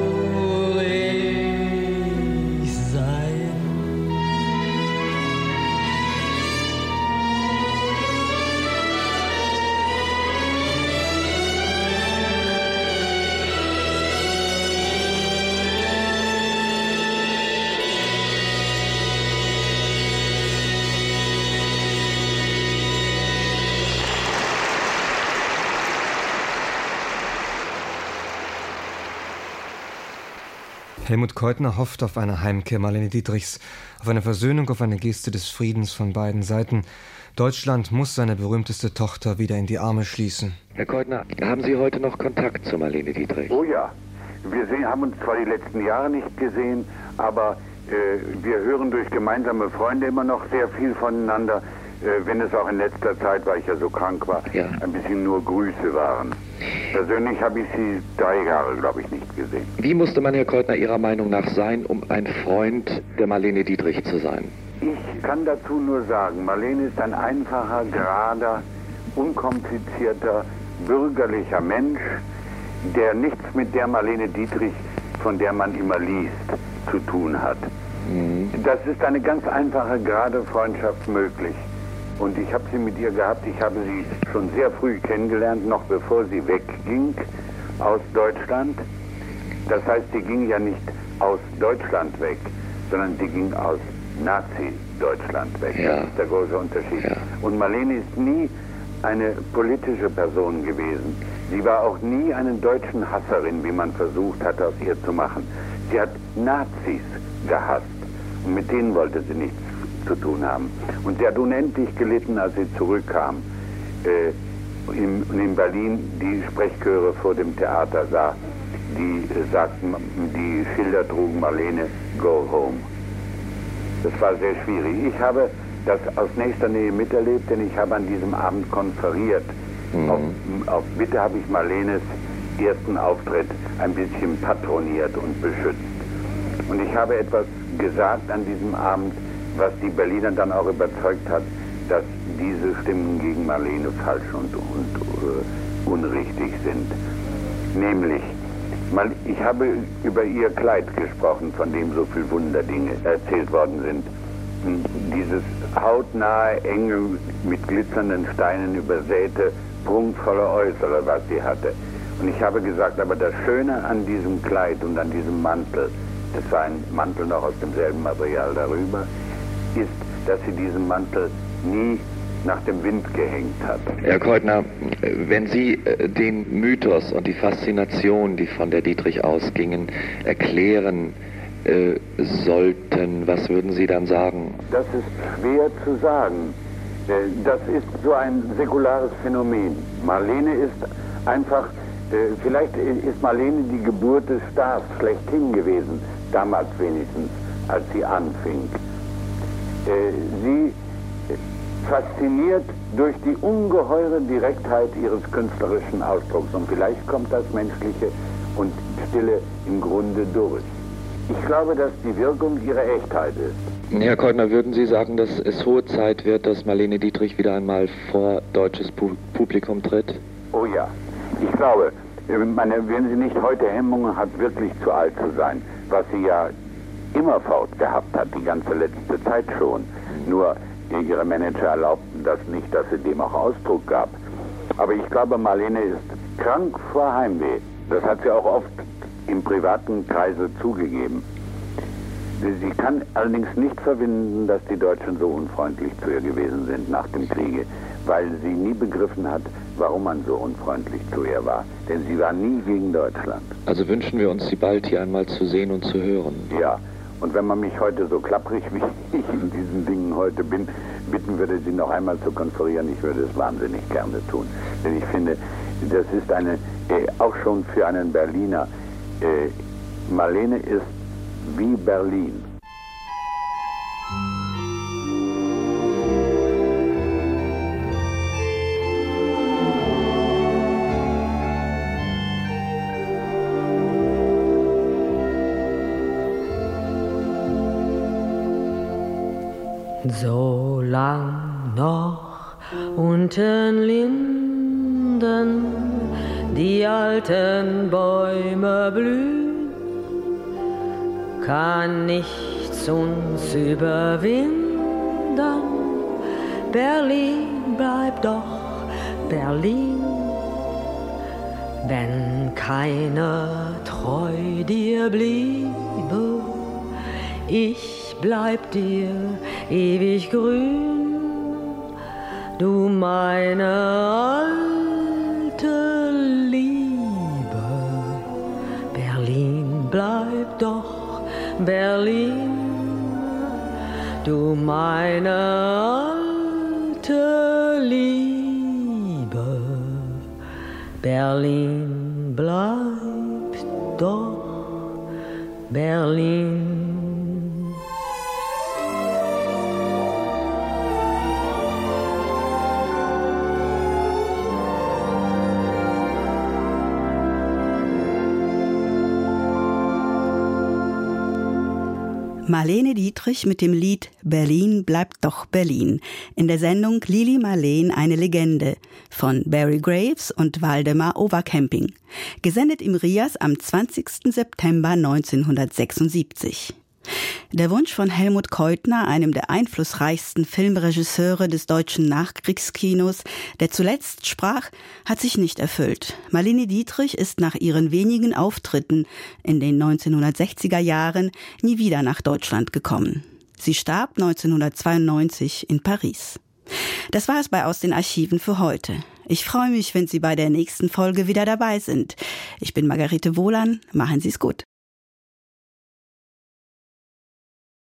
sein. Helmut Keutner hofft auf eine Heimkehr Marlene Dietrichs, auf eine Versöhnung, auf eine Geste des Friedens von beiden Seiten. Deutschland muss seine berühmteste Tochter wieder in die Arme schließen. Herr Keutner, haben Sie heute noch Kontakt zu Marlene Dietrich? Oh ja. Wir sehen, haben uns zwar die letzten Jahre nicht gesehen, aber äh, wir hören durch gemeinsame Freunde immer noch sehr viel voneinander, äh, wenn es auch in letzter Zeit, weil ich ja so krank war, ja. ein bisschen nur Grüße waren. Persönlich habe ich sie drei Jahre, glaube ich, nicht gesehen. Wie musste man, Herr Keutner, Ihrer Meinung nach sein, um ein Freund der Marlene Dietrich zu sein? Ich kann dazu nur sagen, Marlene ist ein einfacher, gerader, unkomplizierter, bürgerlicher Mensch, der nichts mit der Marlene Dietrich, von der man immer liest, zu tun hat. Mhm. Das ist eine ganz einfache, gerade Freundschaft möglich. Und ich habe sie mit ihr gehabt, ich habe sie schon sehr früh kennengelernt, noch bevor sie wegging aus Deutschland. Das heißt, sie ging ja nicht aus Deutschland weg, sondern sie ging aus Nazi-Deutschland weg. Ja. Das ist der große Unterschied. Ja. Und Marlene ist nie eine politische Person gewesen. Sie war auch nie eine deutschen Hasserin, wie man versucht hat, aus ihr zu machen. Sie hat Nazis gehasst und mit denen wollte sie nichts zu tun haben. Und sie hat unendlich gelitten, als sie zurückkam, äh, in, in Berlin die Sprechchöre vor dem Theater sah, die äh, sagten, die Schilder trugen Marlene, go home. Das war sehr schwierig. Ich habe das aus nächster Nähe miterlebt, denn ich habe an diesem Abend konferiert. Mhm. Auf, auf Bitte habe ich Marlenes ersten Auftritt ein bisschen patroniert und beschützt. Und ich habe etwas gesagt an diesem Abend, was die Berliner dann auch überzeugt hat, dass diese Stimmen gegen Marlene falsch und, und uh, unrichtig sind. Nämlich, mal, ich habe über ihr Kleid gesprochen, von dem so viel Wunderdinge erzählt worden sind. Dieses hautnahe, enge, mit glitzernden Steinen übersäte, prunkvolle Äußere, was sie hatte. Und ich habe gesagt, aber das Schöne an diesem Kleid und an diesem Mantel, das war ein Mantel noch aus demselben Material darüber, ist, dass sie diesen Mantel nie nach dem Wind gehängt hat. Herr Keutner, wenn Sie den Mythos und die Faszination, die von der Dietrich ausgingen, erklären äh, sollten, was würden Sie dann sagen? Das ist schwer zu sagen. Das ist so ein säkulares Phänomen. Marlene ist einfach, vielleicht ist Marlene die Geburt des Stars schlechthin gewesen, damals wenigstens, als sie anfing. Sie fasziniert durch die ungeheure Direktheit ihres künstlerischen Ausdrucks und vielleicht kommt das Menschliche und Stille im Grunde durch. Ich glaube, dass die Wirkung ihre Echtheit ist. Herr Keutner, würden Sie sagen, dass es hohe Zeit wird, dass Marlene Dietrich wieder einmal vor deutsches Publikum tritt? Oh ja, ich glaube, meine, wenn sie nicht heute Hemmungen hat, wirklich zu alt zu sein, was sie ja immerfort gehabt hat, die ganze letzte Zeit schon. Nur ihre Manager erlaubten das nicht, dass sie dem auch Ausdruck gab. Aber ich glaube, Marlene ist krank vor Heimweh. Das hat sie auch oft im privaten Kreise zugegeben. Sie kann allerdings nicht verwinden, dass die Deutschen so unfreundlich zu ihr gewesen sind nach dem Kriege, weil sie nie begriffen hat, warum man so unfreundlich zu ihr war. Denn sie war nie gegen Deutschland. Also wünschen wir uns, sie bald hier einmal zu sehen und zu hören. Ja, und wenn man mich heute so klapprig, wie ich in diesen Dingen heute bin, bitten würde, sie noch einmal zu konferieren, ich würde es wahnsinnig gerne tun. Denn ich finde, das ist eine, äh, auch schon für einen Berliner, äh, Marlene ist wie Berlin. So lang noch unten Linden, die alten Bäume blühen, kann nichts uns überwinden. Berlin bleibt doch Berlin, wenn keiner treu dir bliebe. Ich bleib dir ewig grün, du meine alte Liebe. Berlin bleibt doch Berlin, du meine alte Liebe. Berlin bleibt doch Berlin. Marlene Dietrich mit dem Lied Berlin bleibt doch Berlin in der Sendung Lili Marleen eine Legende von Barry Graves und Waldemar Overcamping, gesendet im Rias am zwanzigsten September neunzehnhundertsechsundsiebzig. Der Wunsch von Helmut Keutner, einem der einflussreichsten Filmregisseure des deutschen Nachkriegskinos, der zuletzt sprach, hat sich nicht erfüllt. Marlene Dietrich ist nach ihren wenigen Auftritten in den neunzehnhundertsechziger Jahren nie wieder nach Deutschland gekommen. Sie starb neunzehnhundertzweiundneunzig in Paris. Das war es bei Aus den Archiven für heute. Ich freue mich, wenn Sie bei der nächsten Folge wieder dabei sind. Ich bin Margarete Wohlan. Machen Sie es gut.